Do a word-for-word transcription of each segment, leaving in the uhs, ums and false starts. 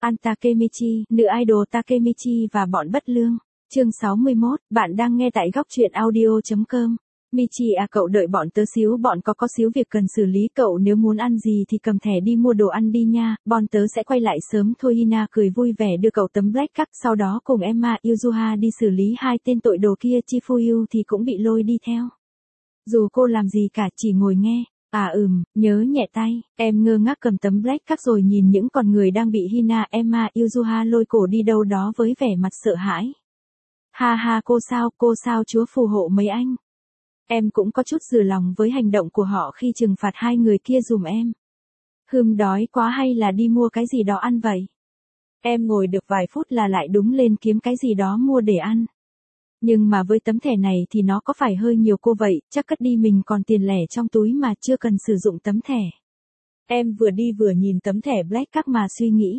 An Takemichi, nữ idol Takemichi và bọn bất lương. Chương sáu mươi mốt, bạn đang nghe tại góc truyện audio chấm com. Michi à, cậu đợi bọn tớ xíu, bọn có có xíu việc cần xử lý, cậu nếu muốn ăn gì thì cầm thẻ đi mua đồ ăn đi nha, bọn tớ sẽ quay lại sớm thôi. Hina cười vui vẻ đưa cậu tấm black card, sau đó cùng Emma Yuzuha đi xử lý hai tên tội đồ kia. Chifuyu thì cũng bị lôi đi theo. Dù cô làm gì cả, chỉ ngồi nghe. À ừm, nhớ nhẹ tay. Em ngơ ngác cầm tấm black card rồi nhìn những con người đang bị Hina, Emma Yuzuha lôi cổ đi đâu đó với vẻ mặt sợ hãi. Ha ha, cô sao, cô sao, Chúa phù hộ mấy anh. Em cũng có chút dừ lòng với hành động của họ khi trừng phạt hai người kia dùm em. Hừm, đói quá hay là đi mua cái gì đó ăn vậy? Em ngồi được vài phút là lại đúng lên kiếm cái gì đó mua để ăn. Nhưng mà với tấm thẻ này thì nó có phải hơi nhiều cô vậy, chắc cất đi mình còn tiền lẻ trong túi mà chưa cần sử dụng tấm thẻ. Em vừa đi vừa nhìn tấm thẻ black card mà suy nghĩ.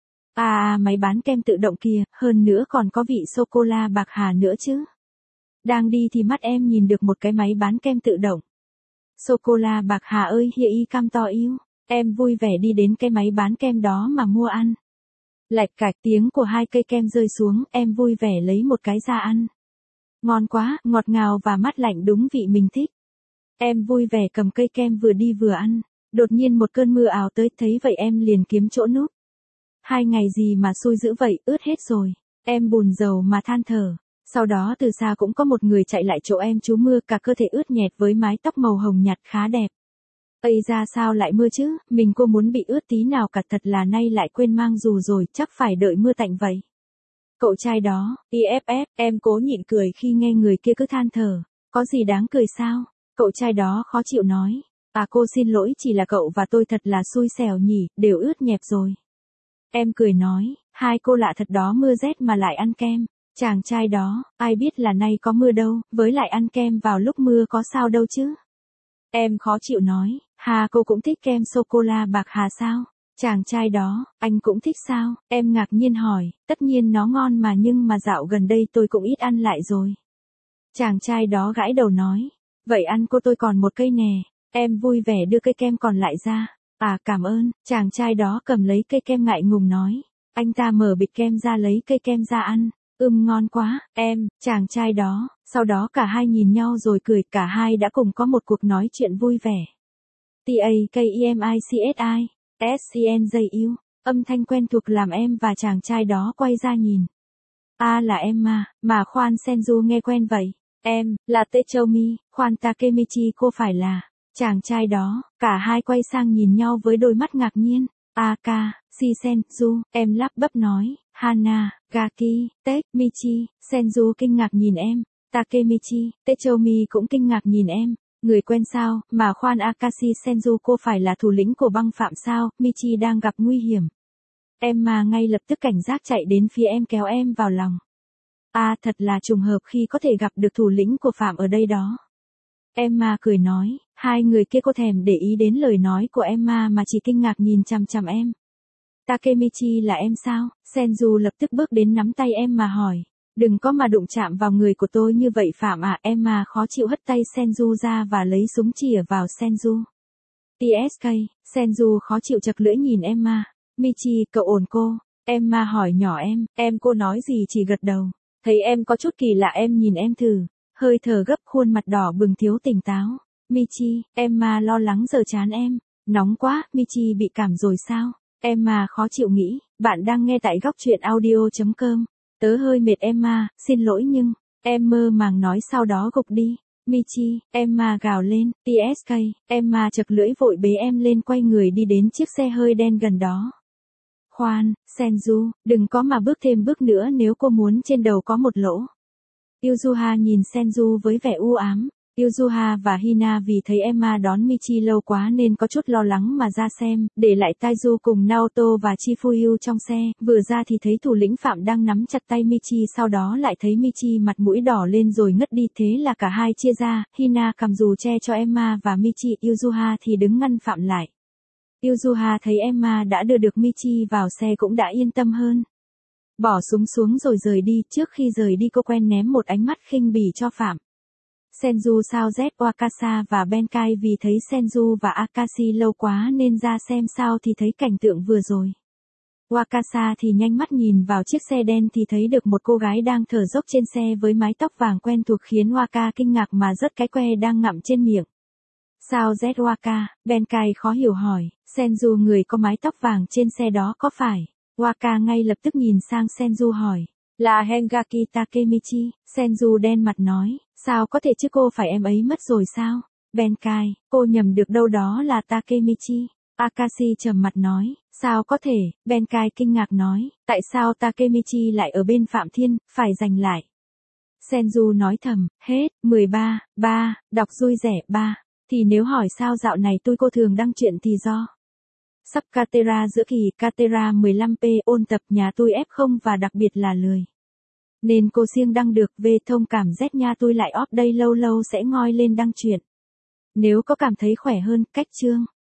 À, máy bán kem tự động kìa, hơn nữa còn có vị sô-cô-la bạc hà nữa chứ. Đang đi thì mắt em nhìn được một cái máy bán kem tự động. Sô-cô-la bạc hà ơi, hi y cam to yêu. Em vui vẻ đi đến cái máy bán kem đó mà mua ăn. Lạch cạch, tiếng của hai cây kem rơi xuống, em vui vẻ lấy một cái ra ăn. Ngon quá, ngọt ngào và mát lạnh đúng vị mình thích. Em vui vẻ cầm cây kem vừa đi vừa ăn. Đột nhiên một cơn mưa ào tới, thấy vậy em liền kiếm chỗ núp. Hai ngày gì mà xui dữ vậy, ướt hết rồi. Em buồn rầu mà than thở. Sau đó từ xa cũng có một người chạy lại chỗ em trú mưa, cả cơ thể ướt nhẹp với mái tóc màu hồng nhạt khá đẹp. Ây ra sao lại mưa chứ, mình cô muốn bị ướt tí nào cả, thật là nay lại quên mang dù rồi, chắc phải đợi mưa tạnh vậy. Cậu trai đó, i ép ép, em cố nhịn cười khi nghe người kia cứ than thở. Có gì đáng cười sao? Cậu trai đó khó chịu nói. À, cô xin lỗi, chỉ là cậu và tôi thật là xui xẻo nhỉ, đều ướt nhẹp rồi. Em cười nói, hai cô lạ thật đó, mưa rét mà lại ăn kem. Chàng trai đó, ai biết là nay có mưa đâu, với lại ăn kem vào lúc mưa có sao đâu chứ. Em khó chịu nói, hà, cô cũng thích kem sô-cô-la bạc hà sao? Chàng trai đó, anh cũng thích sao? Em ngạc nhiên hỏi, tất nhiên nó ngon mà, nhưng mà dạo gần đây tôi cũng ít ăn lại rồi. Chàng trai đó gãi đầu nói, vậy ăn cô, tôi còn một cây nè. Em vui vẻ đưa cây kem còn lại ra. À, cảm ơn. Chàng trai đó cầm lấy cây kem ngại ngùng nói. Anh ta mở bịch kem ra lấy cây kem ra ăn. Ừm, ngon quá, em, chàng trai đó. Sau đó cả hai nhìn nhau rồi cười, cả hai đã cùng có một cuộc nói chuyện vui vẻ. T A K E M I C S I, S C N J U, âm thanh quen thuộc làm em và chàng trai đó quay ra nhìn. À, là em mà, mà khoan, Senju nghe quen vậy. Em, là Techomi, khoan, Takemichi cô phải là. Chàng trai đó, cả hai quay sang nhìn nhau với đôi mắt ngạc nhiên. Aka, si Senju, em lắp bắp nói, Hana, Gaki, Tech, Michi, Senju kinh ngạc nhìn em, Takemichi, Techomi cũng kinh ngạc nhìn em, người quen sao, mà khoan Akashi Senju, cô phải là thủ lĩnh của băng phạm sao, Michi đang gặp nguy hiểm. Em mà ngay lập tức cảnh giác chạy đến phía em kéo em vào lòng. À, thật là trùng hợp khi có thể gặp được thủ lĩnh của phạm ở đây đó. Emma cười nói, hai người kia cô thèm để ý đến lời nói của Emma mà chỉ kinh ngạc nhìn chằm chằm em. Takemichi là em sao? Senju lập tức bước đến nắm tay em mà hỏi. Đừng có mà đụng chạm vào người của tôi như vậy phạm ạ. À. Emma khó chịu hất tay Senju ra và lấy súng chĩa vào Senju. tê ét ca, Senju khó chịu chật lưỡi nhìn Emma. Michi, cậu ổn cô? Emma hỏi nhỏ em, em cô nói gì chỉ gật đầu. Thấy em có chút kỳ lạ em nhìn em thử. Hơi thở gấp, khuôn mặt đỏ bừng thiếu tỉnh táo. Michi, Emma lo lắng giở trán em. Nóng quá, Michi bị cảm rồi sao? Emma khó chịu nghĩ, bạn đang nghe tại góc truyện audio chấm com. Tớ hơi mệt Emma, xin lỗi nhưng, em mơ màng nói sau đó gục đi. Michi, Emma gào lên, tê ét ca, Emma chật lưỡi vội bế em lên quay người đi đến chiếc xe hơi đen gần đó. Khoan, Senju, đừng có mà bước thêm bước nữa nếu cô muốn trên đầu có một lỗ. Yuzuha nhìn Senju với vẻ u ám. Yuzuha và Hina vì thấy Emma đón Michi lâu quá nên có chút lo lắng mà ra xem, để lại Taiju cùng Naoto và Chifuyu trong xe, vừa ra thì thấy thủ lĩnh phạm đang nắm chặt tay Michi, sau đó lại thấy Michi mặt mũi đỏ lên rồi ngất đi, thế là cả hai chia ra, Hina cầm dù che cho Emma và Michi, Yuzuha thì đứng ngăn phạm lại. Yuzuha thấy Emma đã đưa được Michi vào xe cũng đã yên tâm hơn. Bỏ súng xuống rồi rời đi, trước khi rời đi cô quen ném một ánh mắt khinh bỉ cho phạm. Senju sao Z Wakasa và Benkai vì thấy Senju và Akashi lâu quá nên ra xem sao thì thấy cảnh tượng vừa rồi. Wakasa thì nhanh mắt nhìn vào chiếc xe đen thì thấy được một cô gái đang thở dốc trên xe với mái tóc vàng quen thuộc khiến Waka kinh ngạc mà rớt cái que đang ngậm trên miệng. Sao Z Waka? Benkai khó hiểu hỏi, Senju người có mái tóc vàng trên xe đó có phải? Waka ngay lập tức nhìn sang Senju hỏi, là Hengaki Takemichi. Senju đen mặt nói, sao có thể chứ cô phải em ấy mất rồi sao? Benkai, cô nhầm được đâu đó là Takemichi. Akashi trầm mặt nói, sao có thể? Benkai kinh ngạc nói, tại sao Takemichi lại ở bên Phạm Thiên, phải giành lại. Senju nói thầm, hết, mười ba, ba, đọc vui vẻ, ba. Thì nếu hỏi sao dạo này tôi cô thường đăng chuyện thì do. Sắp Katera giữa kỳ, Katera mười lăm p ôn tập nhà tôi ép không và đặc biệt là lười. Nên cô siêng đăng được, về thông cảm Z nha tôi lại off đây lâu lâu sẽ ngoi lên đăng chuyện. Nếu có cảm thấy khỏe hơn, cách chương.